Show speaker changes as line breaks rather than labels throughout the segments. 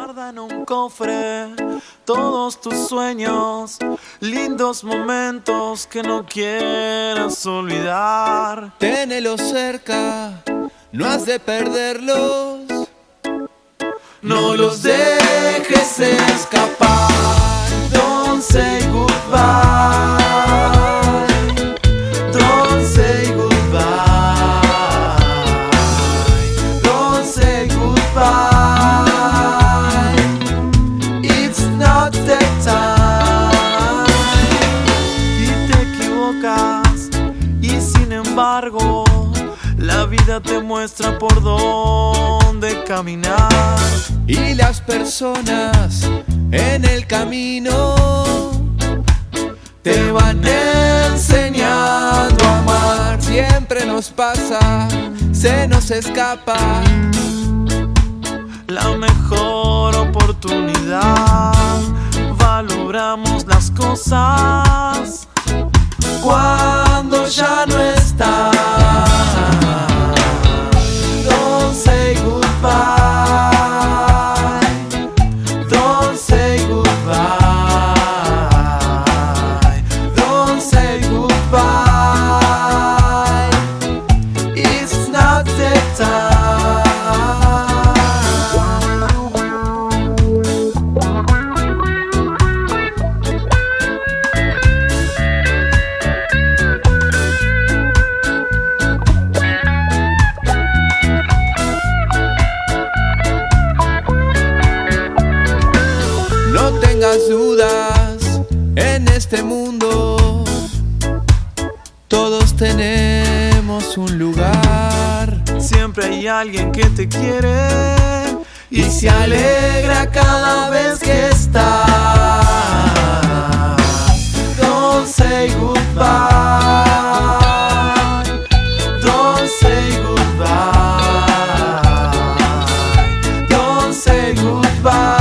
Guarda en un cofre todos tus sueños, lindos momentos que no quieras olvidar.
Ténelos cerca, no has de perderlos.
No los dejes escapar. Don't say goodbye. Don't say goodbye. Don't say goodbye. It's not the time. Y te equivocas y sin embargo la vida te muestra por dónde caminar.
Y las personas en el camino te van enseñando a amar. Siempre nos pasa, se nos escapa
la mejor oportunidad. Valoramos las cosas cuando ya no está. Don't say goodbye. Don't say goodbye. Don't say goodbye. It's not the time.
Dudas en este mundo, todos tenemos un lugar.
Siempre hay alguien que te quiere y se alegra cada vez que estás. Don't say goodbye. Don't say goodbye. Don't say goodbye.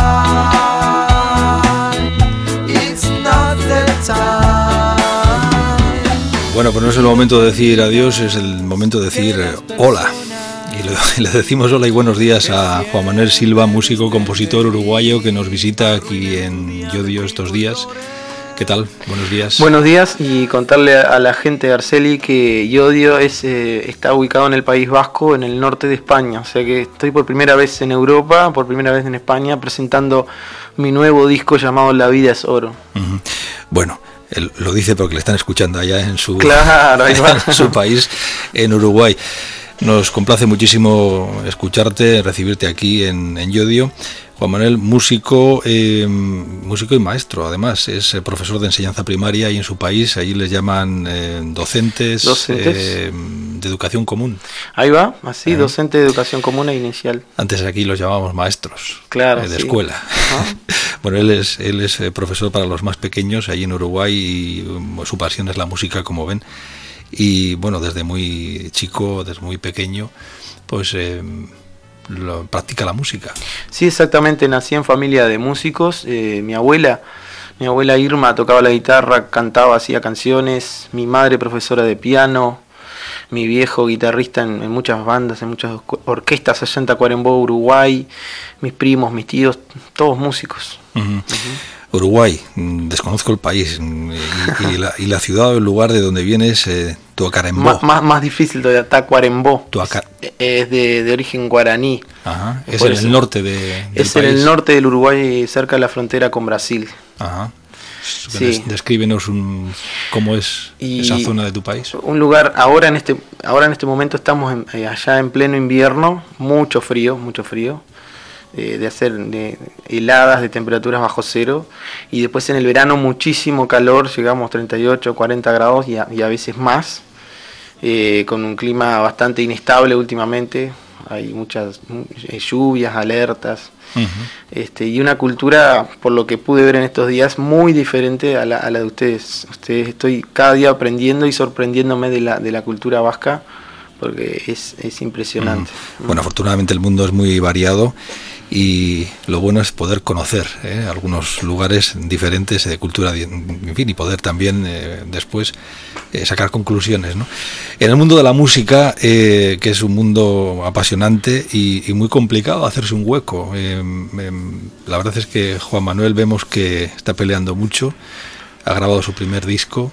Bueno, pues no es el momento de decir adiós, es el momento de decir hola. Y le decimos hola y buenos días a Juan Manuel Silva, músico, compositor uruguayo que nos visita aquí en Yodio estos días. ¿Qué tal? Buenos días.
Buenos días, y contarle a la gente de Arceli que Yodio está ubicado en el País Vasco, en el norte de España. O sea que estoy por primera vez en Europa, por primera vez en España, presentando mi nuevo disco llamado La vida es oro. Uh-huh.
Bueno, él lo dice porque le están escuchando allá en su,
claro, ahí va.
En su país, en Uruguay. Nos complace muchísimo escucharte, recibirte aquí en Yodio. Juan Manuel, músico y maestro, además, es profesor de enseñanza primaria y en su país allí les llaman docentes. De educación común.
Ahí va, así, docente de educación común e inicial.
Antes aquí los llamábamos maestros,
claro,
de
sí.
Escuela. Bueno, él es profesor para los más pequeños allí en Uruguay y su pasión es la música, como ven. Y bueno, desde muy chico, desde muy pequeño, pues practica la música.
Sí, exactamente, nací en familia de músicos. Mi abuela Irma tocaba la guitarra, cantaba, hacía canciones. Mi madre profesora de piano. Mi viejo guitarrista en muchas bandas, en muchas orquestas allá en Tacuarembó, Uruguay. Mis primos, mis tíos, todos músicos.
Uh-huh. Uh-huh. Uruguay, desconozco el país y la ciudad o el lugar de donde vienes, Tacuarembó.
Más difícil todavía, Tacuarembó. Es de origen guaraní.
Ajá. Es en el norte del
país.
En
el norte del Uruguay, cerca de la frontera con Brasil.
Ajá.
Sí.
Descríbenos cómo es esa zona de tu país.
Un lugar, ahora en este momento estamos allá en pleno invierno, mucho frío. De hacer heladas de temperaturas bajo cero, y después en el verano muchísimo calor, llegamos a 38, 40 grados y a veces más, con un clima bastante inestable últimamente, hay muchas lluvias, alertas, uh-huh. Y una cultura, por lo que pude ver en estos días, muy diferente a la de ustedes. Estoy cada día aprendiendo y sorprendiéndome de la cultura vasca, porque es impresionante.
Bueno, afortunadamente el mundo es muy variado y lo bueno es poder conocer algunos lugares diferentes de cultura, en fin, y poder también después sacar conclusiones, ¿no? En el mundo de la música, que es un mundo apasionante y muy complicado hacerse un hueco, la verdad es que Juan Manuel vemos que está peleando mucho, ha grabado su primer disco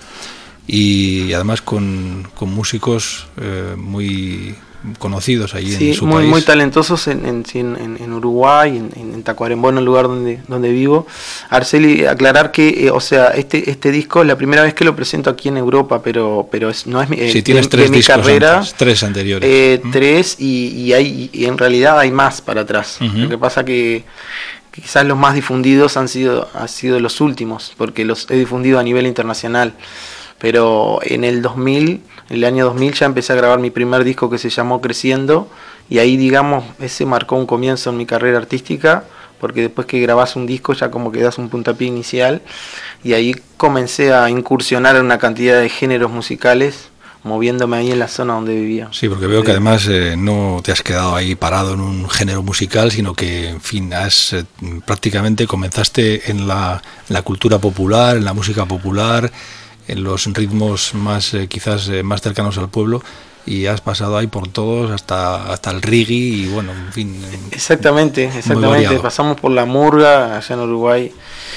y además con músicos muy conocidos ahí en su país.
Muy talentosos en Uruguay, en Tacuarembó, en el lugar donde vivo. Arceli, aclarar que, o sea, este disco es la primera vez que lo presento aquí en Europa, pero no es mi,
tienes tres
mi
discos
carrera,
antes, tres anteriores.
Tres y en realidad hay más para atrás. Lo que pasa que quizás los más difundidos han sido los últimos, porque los he difundido a nivel internacional. Pero en el año 2000 ya empecé a grabar mi primer disco que se llamó Creciendo, y ahí, digamos, ese marcó un comienzo en mi carrera artística, porque después que grabás un disco ya como que das un puntapié inicial, y ahí comencé a incursionar en una cantidad de géneros musicales, moviéndome ahí en la zona donde vivía.
Sí, porque veo que además no te has quedado ahí parado en un género musical, sino que, en fin, prácticamente comenzaste en la cultura popular, en la música popular, en los ritmos más quizás más cercanos al pueblo, y has pasado ahí por todos hasta el reggae y bueno, en fin. Exactamente,
pasamos por la murga allá en Uruguay.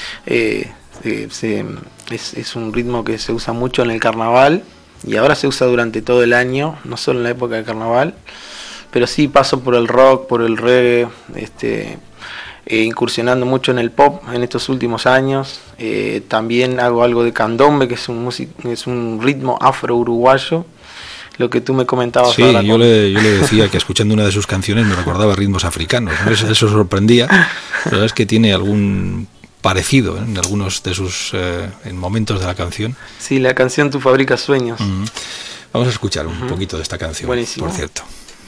Es un ritmo que se usa mucho en el carnaval y ahora se usa durante todo el año, no solo en la época del carnaval, pero sí paso por el rock, por el reggae, incursionando mucho en el pop en estos últimos años. También hago algo de candombe, que es un ritmo afro-uruguayo, lo que tú me comentabas.
Sí, ahora yo le decía que escuchando una de sus canciones me recordaba ritmos africanos, ¿no? Eso sorprendía, pero es que tiene algún parecido en algunos de sus en momentos de la canción.
Sí, la canción Tú fabricas sueños.
Vamos a escuchar un poquito de esta canción.
Buenísimo.
Por cierto.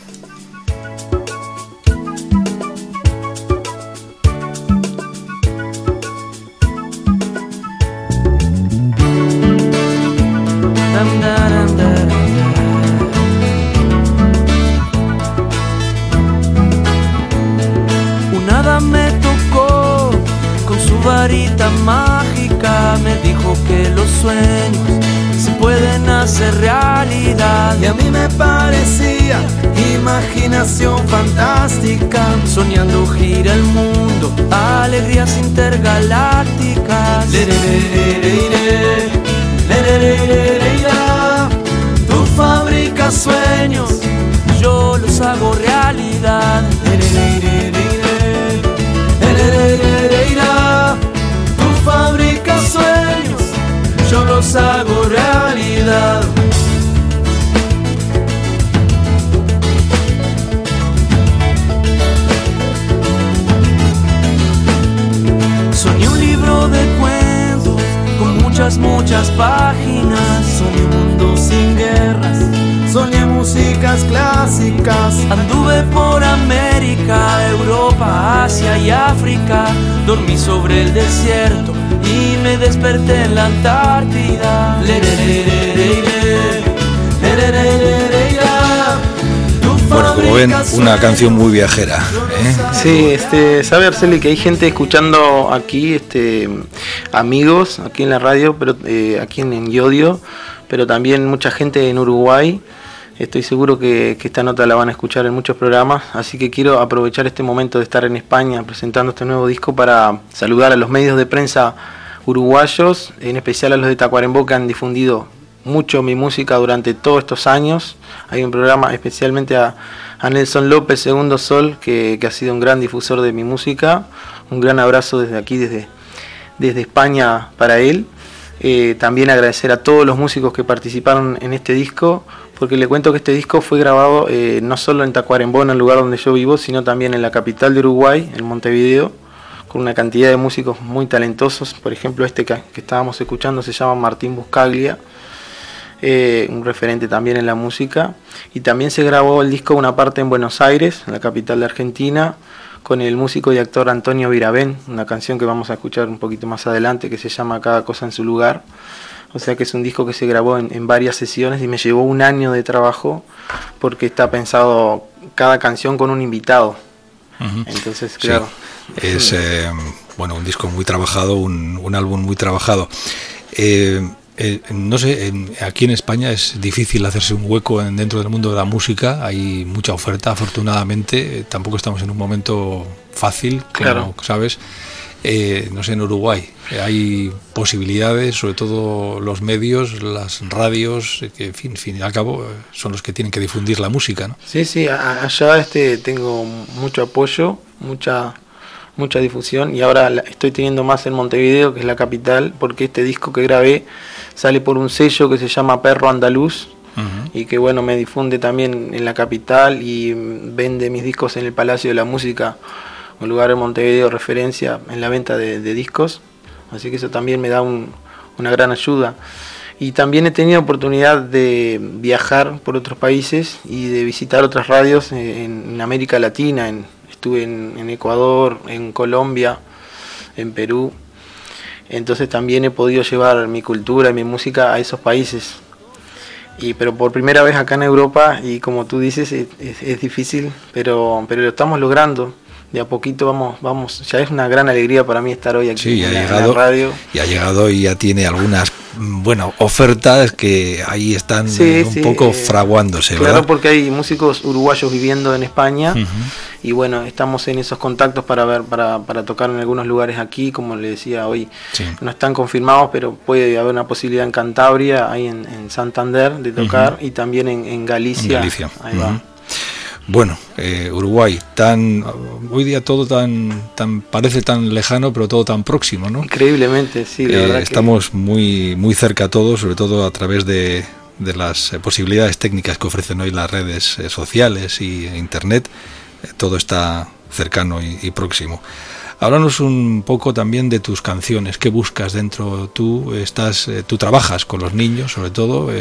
Una hada me tocó con su varita mágica, me dijo que los sueños se pueden hacer realidad, y a mí me parecía imaginación fantástica. Soñando gira el mundo, alegrías intergalácticas. Tú fabricas sueños, yo los hago realidad. Tú fabricas sueños, yo los hago realidad. Soñé un libro de cuentos con muchas páginas. Soñé un mundo sin guerras, soñé músicas clásicas. Anduve por América, Europa, Asia y África. Dormí sobre el desierto y me desperté en la Antártida.
Bueno, como ven, una canción muy viajera, ¿eh?
Sí, sabe Arceli que hay gente escuchando aquí, amigos aquí en la radio, pero aquí en Yodio, pero también mucha gente en Uruguay. Estoy seguro que esta nota la van a escuchar en muchos programas, así que quiero aprovechar este momento de estar en España presentando este nuevo disco para saludar a los medios de prensa uruguayos, en especial a los de Tacuarembó, que han difundido mucho mi música durante todos estos años. Hay un programa especialmente a Nelson López, Segundo Sol, que ha sido un gran difusor de mi música. Un gran abrazo desde aquí, desde España para él. También agradecer a todos los músicos que participaron en este disco, porque le cuento que este disco fue grabado no solo en Tacuarembó, en el lugar donde yo vivo, sino también en la capital de Uruguay, en Montevideo, con una cantidad de músicos muy talentosos. Por ejemplo, que estábamos escuchando se llama Martín Buscaglia, un referente también en la música. Y también se grabó el disco una parte en Buenos Aires, en la capital de Argentina, con el músico y actor Antonio Virabén, una canción que vamos a escuchar un poquito más adelante que se llama Cada cosa en su lugar. O sea que es un disco que se grabó en varias sesiones y me llevó un año de trabajo, porque está pensado cada canción con un invitado. Entonces, claro.
Sí. Es bueno, un disco muy trabajado, un álbum muy trabajado. No sé, aquí en España es difícil hacerse un hueco dentro del mundo de la música, hay mucha oferta, afortunadamente, tampoco estamos en un momento fácil, como
claro.
sabes. No sé, en Uruguay hay posibilidades, sobre todo los medios, las radios, que en fin y al cabo son los que tienen que difundir la música, ¿no?
Sí, allá tengo mucho apoyo, mucha difusión, y ahora estoy teniendo más en Montevideo, que es la capital, porque este disco que grabé sale por un sello que se llama Perro Andaluz, y que bueno, me difunde también en la capital y vende mis discos en el Palacio de la Música, un lugar en Montevideo referencia en la venta de discos, así que eso también me da una gran ayuda. Y también he tenido oportunidad de viajar por otros países y de visitar otras radios en América Latina. Estuve en Ecuador, en Colombia, en Perú. Entonces también he podido llevar mi cultura y mi música a esos países. Pero por primera vez acá en Europa, y como tú dices, es difícil, pero lo estamos logrando. De a poquito vamos, ya es una gran alegría para mí estar hoy aquí en la radio.
Y ha llegado y ya tiene algunas, ofertas que ahí están un poco fraguándose, ¿verdad?
Claro, porque hay músicos uruguayos viviendo en España, y bueno, estamos en esos contactos para tocar en algunos lugares aquí, como le decía hoy, no están confirmados, pero puede haber una posibilidad en Cantabria, ahí en Santander, de tocar, y también en Galicia. Ahí va.
Bueno, Uruguay, hoy día todo tan parece tan lejano, pero todo tan próximo, ¿no?
Increíblemente, sí, la verdad
estamos muy cerca todos, sobre todo a través de las posibilidades técnicas que ofrecen hoy las redes sociales y Internet. Todo está cercano y próximo. Háblanos un poco también de tus canciones. ¿Qué buscas dentro? Tú trabajas con los niños, sobre todo,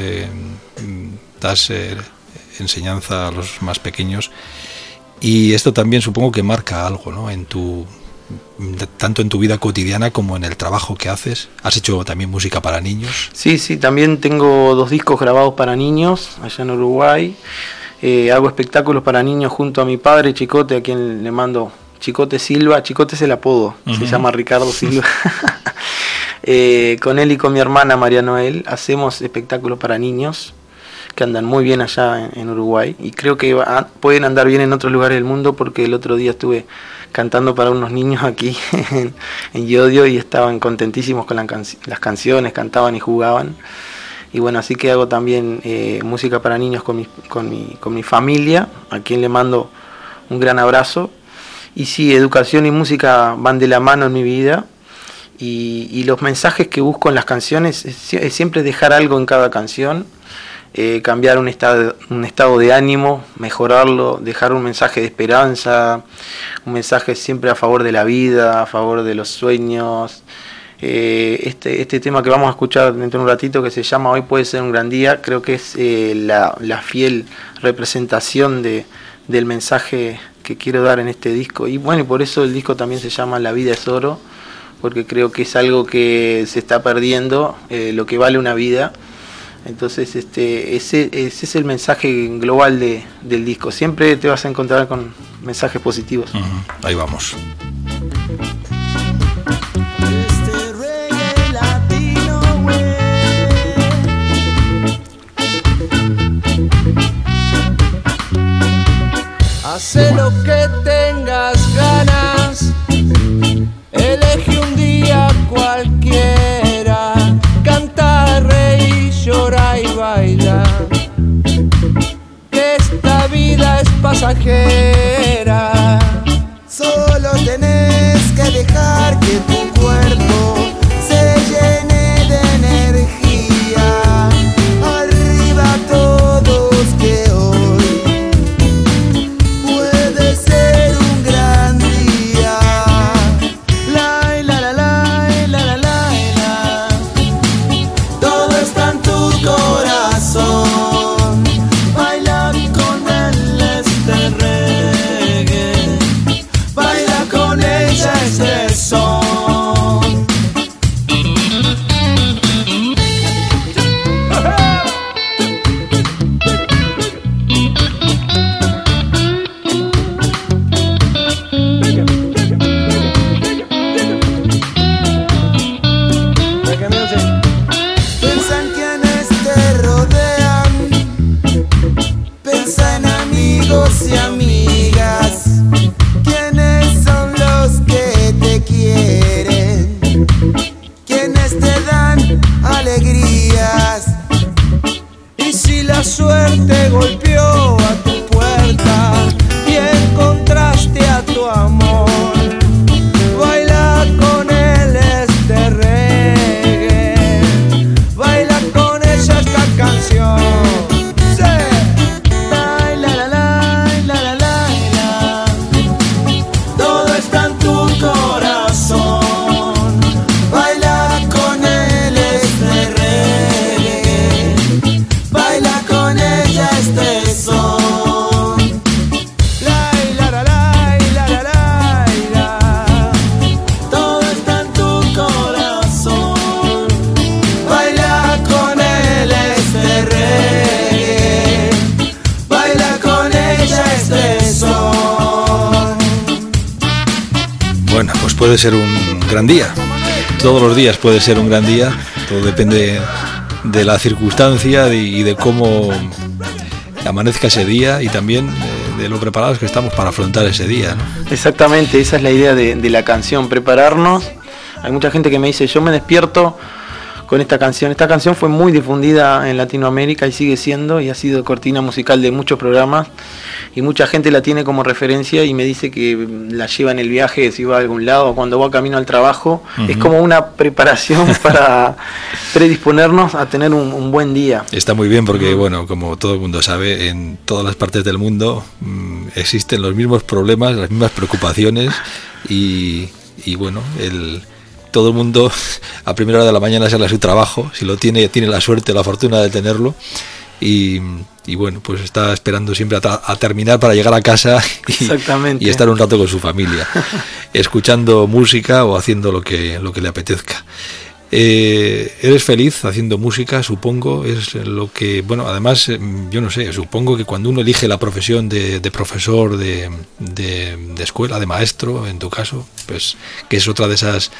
das enseñanza a los más pequeños, y esto también supongo que marca algo, ¿no? Tanto en tu vida cotidiana como en el trabajo que haces. ¿Has hecho también música para niños?
Sí, también tengo 2 discos grabados para niños allá en Uruguay. Hago espectáculos para niños junto a mi padre Chicote, a quien le mando Chicote Silva. Chicote es el apodo, se llama Ricardo Silva. Con él y con mi hermana María Noel hacemos espectáculos para niños que andan muy bien allá en Uruguay, y creo que pueden andar bien en otros lugares del mundo, porque el otro día estuve cantando para unos niños aquí en Yodio, y estaban contentísimos con las canciones, cantaban y jugaban. Y bueno, así que hago también música para niños con mi familia, a quien le mando un gran abrazo. Y sí, educación y música van de la mano en mi vida, y los mensajes que busco en las canciones es siempre dejar algo en cada canción. Cambiar un estado de ánimo, mejorarlo, dejar un mensaje de esperanza, un mensaje siempre a favor de la vida, a favor de los sueños. Este tema que vamos a escuchar dentro de un ratito, que se llama Hoy puede ser un gran día, creo que es la fiel representación del mensaje que quiero dar en este disco. Y bueno, y por eso el disco también se llama La vida es oro, porque creo que es algo que se está perdiendo, lo que vale una vida. Entonces ese es el mensaje global del disco. Siempre te vas a encontrar con mensajes positivos.
Ahí vamos.
Hace lo que tengas ganas, elegí un día cualquiera, canta, reír, llora y baila, que esta vida es pasajera.
Solo tenés que dejar que tu cuerpo se llene de energía. Arriba todos, que hoy puede ser un gran día. La la la la la la la la. Todo está en tu corazón. Baila con él este rey.
puede ser un gran día. Todos los días puede ser un gran día. Todo depende de la circunstancia y de cómo amanezca ese día y también de lo preparados que estamos para afrontar ese día, ¿no?
Exactamente, esa es la idea de la canción, prepararnos. Hay mucha gente que me dice, yo me despierto con esta canción. Esta canción fue muy difundida en Latinoamérica y sigue siendo, y ha sido cortina musical de muchos programas, y mucha gente la tiene como referencia y me dice que la lleva en el viaje, si va a algún lado, cuando va camino al trabajo. Es como una preparación para predisponernos a tener un buen día.
Está muy bien porque, bueno, como todo el mundo sabe, en todas las partes del mundo existen los mismos problemas, las mismas preocupaciones y bueno, todo el mundo a primera hora de la mañana sale a su trabajo, si lo tiene la suerte, la fortuna de tenerlo, y bueno, pues está esperando siempre a terminar para llegar a casa y estar un rato con su familia, escuchando música o haciendo lo que le apetezca. Eres feliz haciendo música, supongo, es lo que, bueno, además, yo no sé, supongo que cuando uno elige la profesión de profesor de escuela, de maestro, en tu caso, pues que es otra de esas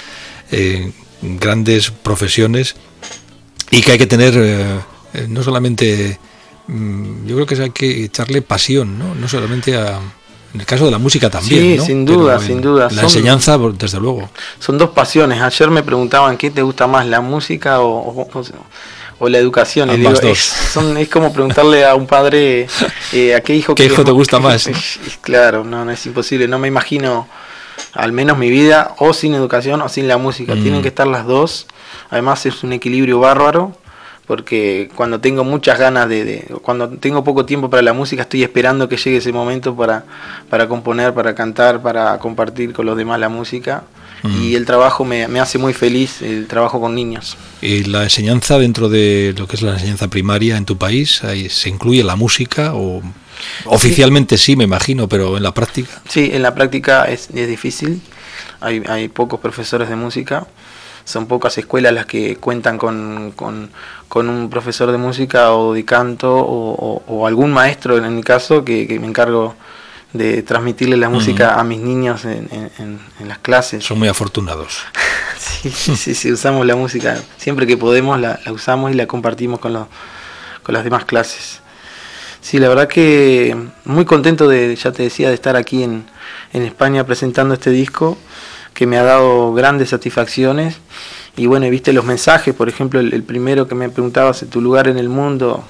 grandes profesiones y que hay que tener no solamente, yo creo que hay que echarle pasión, no solamente en el caso de la música también,
sí,
¿no?
sin duda.
La enseñanza, desde luego.
Son dos pasiones. Ayer me preguntaban qué te gusta más, la música o la educación.
Ambas
digo,
dos.
Es como preguntarle a un padre a qué hijo
te gusta más.
Claro, no es imposible. No me imagino, al menos mi vida, o sin educación o sin la música. Tienen que estar las dos. Además es un equilibrio bárbaro, porque cuando tengo muchas ganas cuando tengo poco tiempo para la música, estoy esperando que llegue ese momento para componer, para cantar, para compartir con los demás la música. Y el trabajo me hace muy feliz, el trabajo con niños.
¿Y la enseñanza, dentro de lo que es la enseñanza primaria en tu país, se incluye la música? O oficialmente sí, me imagino, pero en la práctica.
Sí, en la práctica es difícil. Hay pocos profesores de música. Son pocas escuelas las que cuentan con un profesor de música o de canto o algún maestro, en mi caso, que me encargo de transmitirle la música a mis niños en las clases.
Son muy afortunados.
Sí, usamos la música. Siempre que podemos la usamos y la compartimos con las demás clases. Sí, la verdad que muy contento ya te decía, de estar aquí en España presentando este disco, que me ha dado grandes satisfacciones. Y bueno, viste los mensajes, por ejemplo, el primero que me preguntabas, tu lugar en el mundo.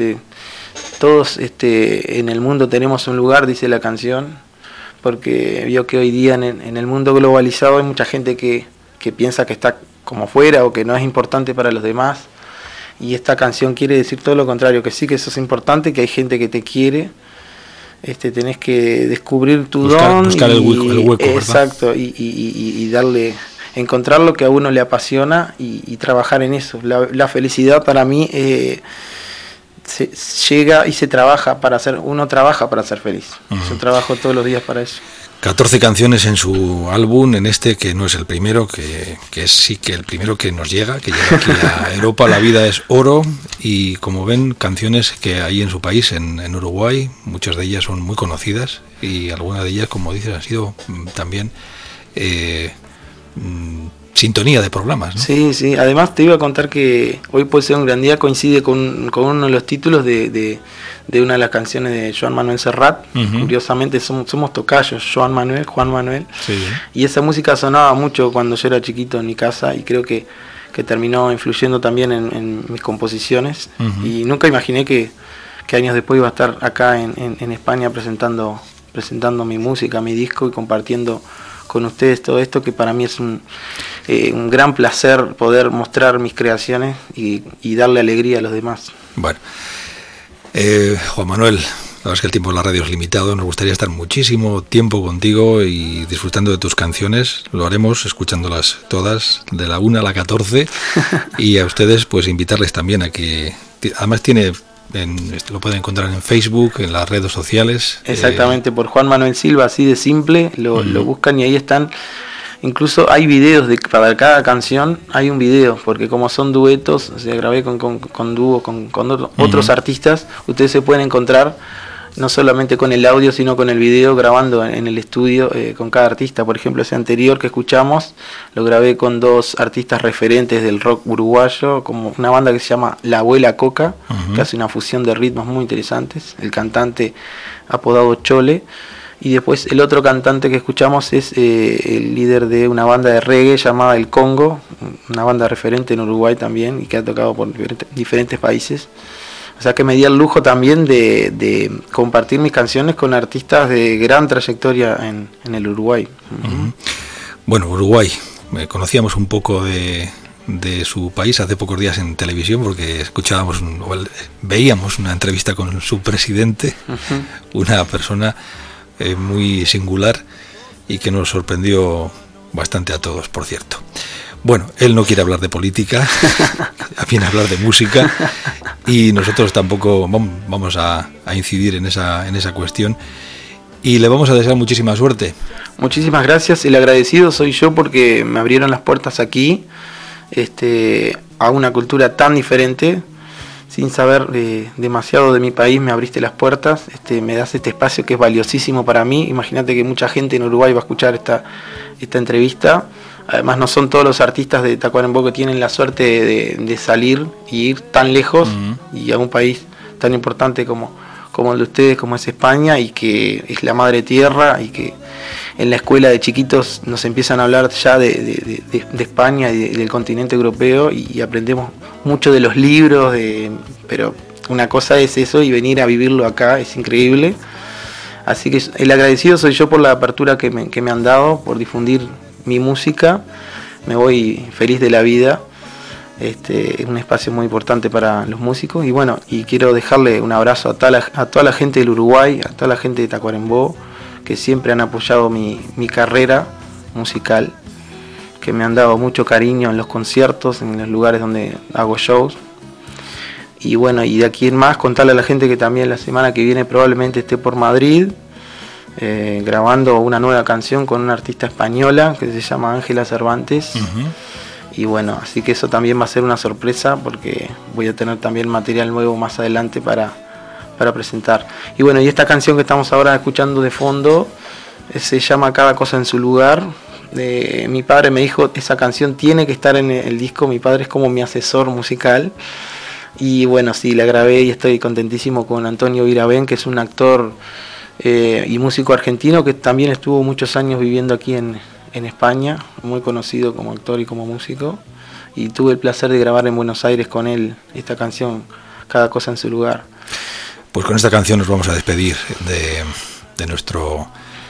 Todos en el mundo tenemos un lugar, dice la canción, porque vio que hoy día en el mundo globalizado hay mucha gente que piensa que está como fuera o que no es importante para los demás. Y esta canción quiere decir todo lo contrario, que sí que sos importante, que hay gente que te quiere. Tenés que descubrir tu don,
buscar el hueco, ¿verdad?
Exacto, y darle, encontrar lo que a uno le apasiona y trabajar en eso. La felicidad para mí se llega y se trabaja uno trabaja para ser feliz. Yo trabajo todos los días para eso.
14 canciones en su álbum, en que no es el primero, que es sí que el primero que nos llega, que llega aquí a Europa. La vida es oro, y como ven, canciones que hay en su país, en Uruguay, muchas de ellas son muy conocidas, y algunas de ellas, como dices, han sido también sintonía de programas, ¿no?
Sí, además te iba a contar que hoy puede ser un gran día, coincide con uno de los títulos de una de las canciones de Joan Manuel Serrat. Curiosamente somos tocayos, Juan Manuel, sí. Y esa música sonaba mucho cuando yo era chiquito en mi casa, y creo que terminó influyendo también en mis composiciones. Y nunca imaginé que años después iba a estar acá en España presentando mi música, mi disco, y compartiendo con ustedes todo esto, que para mí es un gran placer poder mostrar mis creaciones y darle alegría a los demás.
Bueno, Juan Manuel, la verdad es que el tiempo en la radio es limitado. Nos gustaría estar muchísimo tiempo contigo y disfrutando de tus canciones. Lo haremos escuchándolas todas, de la 1 a la 14, y a ustedes pues invitarles también a que, además lo pueden encontrar en Facebook, en las redes sociales.
Exactamente, por Juan Manuel Silva, así de simple, lo buscan y ahí están. Incluso hay videos para cada canción, hay un video, porque como son duetos, o sea, grabé con dúo, con otros artistas, ustedes se pueden encontrar no solamente con el audio, sino con el video, grabando en el estudio con cada artista. Por ejemplo, ese anterior que escuchamos, lo grabé con 2 artistas referentes del rock uruguayo, como una banda que se llama La Abuela Coca, que hace una fusión de ritmos muy interesantes, el cantante apodado Chole, y después el otro cantante que escuchamos es el líder de una banda de reggae llamada El Congo, una banda referente en Uruguay también, y que ha tocado por diferentes países. O sea que me di el lujo también de compartir mis canciones con artistas de gran trayectoria en el Uruguay.
Bueno, Uruguay, conocíamos un poco de su país hace pocos días en televisión, porque veíamos una entrevista con su presidente, una persona muy singular y que nos sorprendió bastante a todos, por cierto. Bueno, él no quiere hablar de política, viene a hablar de música, y nosotros tampoco vamos a incidir en esa cuestión, y le vamos a desear muchísima suerte.
Muchísimas gracias. El agradecido soy yo porque me abrieron las puertas aquí, a una cultura tan diferente. Sin saber demasiado de mi país, me abriste las puertas, me das este espacio que es valiosísimo para mí. Imagínate que mucha gente en Uruguay va a escuchar esta entrevista. Además, no son todos los artistas de Tacuarembó que tienen la suerte de salir y ir tan lejos y a un país tan importante como el de ustedes, como es España, y que es la madre tierra, y que en la escuela de chiquitos nos empiezan a hablar ya de España y del continente europeo, y aprendemos mucho de los libros, pero una cosa es eso y venir a vivirlo acá es increíble. Así que el agradecido soy yo por la apertura que me han dado, por difundir mi música. Me voy feliz de la vida. Es un espacio muy importante para los músicos, y bueno, y quiero dejarle un abrazo a toda la gente del Uruguay, a toda la gente de Tacuarembó, que siempre han apoyado mi carrera musical, que me han dado mucho cariño en los conciertos, en los lugares donde hago shows. Y bueno, y de aquí en más contarle a la gente que también la semana que viene probablemente esté por Madrid, grabando una nueva canción con una artista española que se llama Ángela Cervantes. Y bueno, así que eso también va a ser una sorpresa, porque voy a tener también material nuevo más adelante para presentar. Y bueno, y esta canción que estamos ahora escuchando de fondo se llama Cada Cosa en Su Lugar. Mi padre me dijo, esa canción tiene que estar en el disco. Mi padre es como mi asesor musical. Y bueno, sí, la grabé y estoy contentísimo con Antonio Virabén, que es un actor y músico argentino que también estuvo muchos años viviendo aquí en España, muy conocido como actor y como músico, y tuve el placer de grabar en Buenos Aires con él esta canción, Cada Cosa en Su Lugar.
Pues con esta canción nos vamos a despedir de nuestro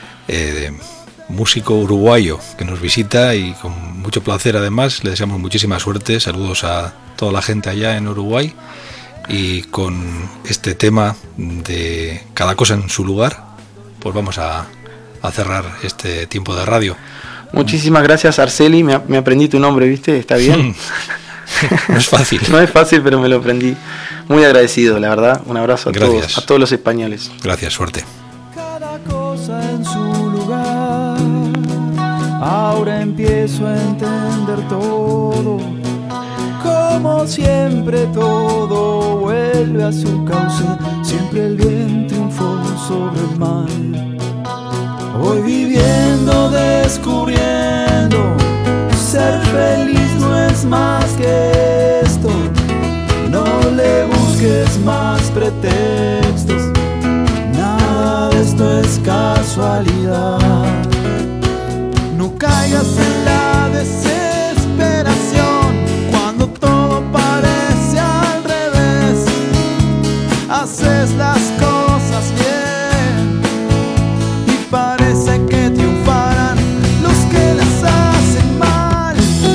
músico uruguayo que nos visita, y con mucho placer además le deseamos muchísima suerte. Saludos a toda la gente allá en Uruguay, y con este tema de Cada Cosa en Su Lugar pues vamos a cerrar este tiempo de radio.
Muchísimas gracias, Arceli, me aprendí tu nombre, ¿viste? ¿Está bien?
No es fácil.
No es fácil, pero me lo aprendí. Muy agradecido, la verdad. Un abrazo a todos los españoles.
Gracias, suerte.
Cada cosa en su lugar, ahora empiezo a entender todo. Como siempre todo vuelve a su cauce, siempre el bien triunfó sobre el mal. Hoy viviendo, descubriendo, ser feliz no es más que esto. No le busques más pretextos, nada de esto es casualidad. No caigas en la desesperación cuando todo parece al revés. Haces las cosas bien y parece que triunfarán los que las hacen mal.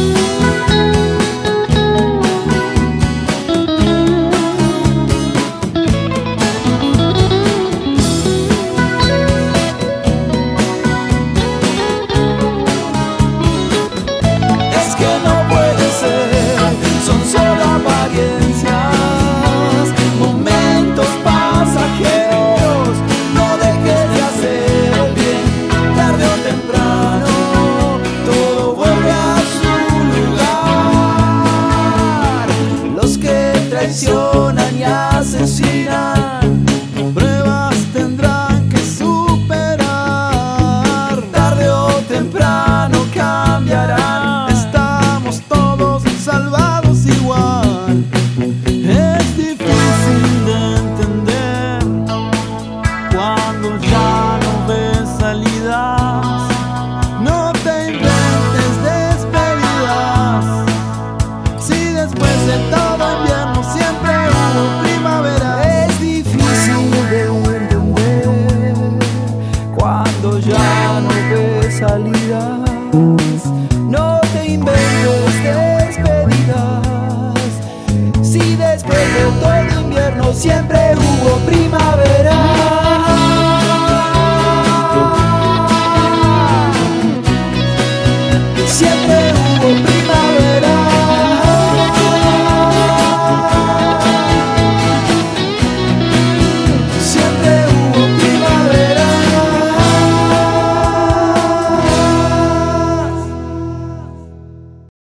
Es que no puede ser, son solo apariencias, momentos pasajeros. No dejes de hacer el bien, tarde o temprano todo vuelve a su lugar. Los que traicionan y asesinan, pruebas
siempre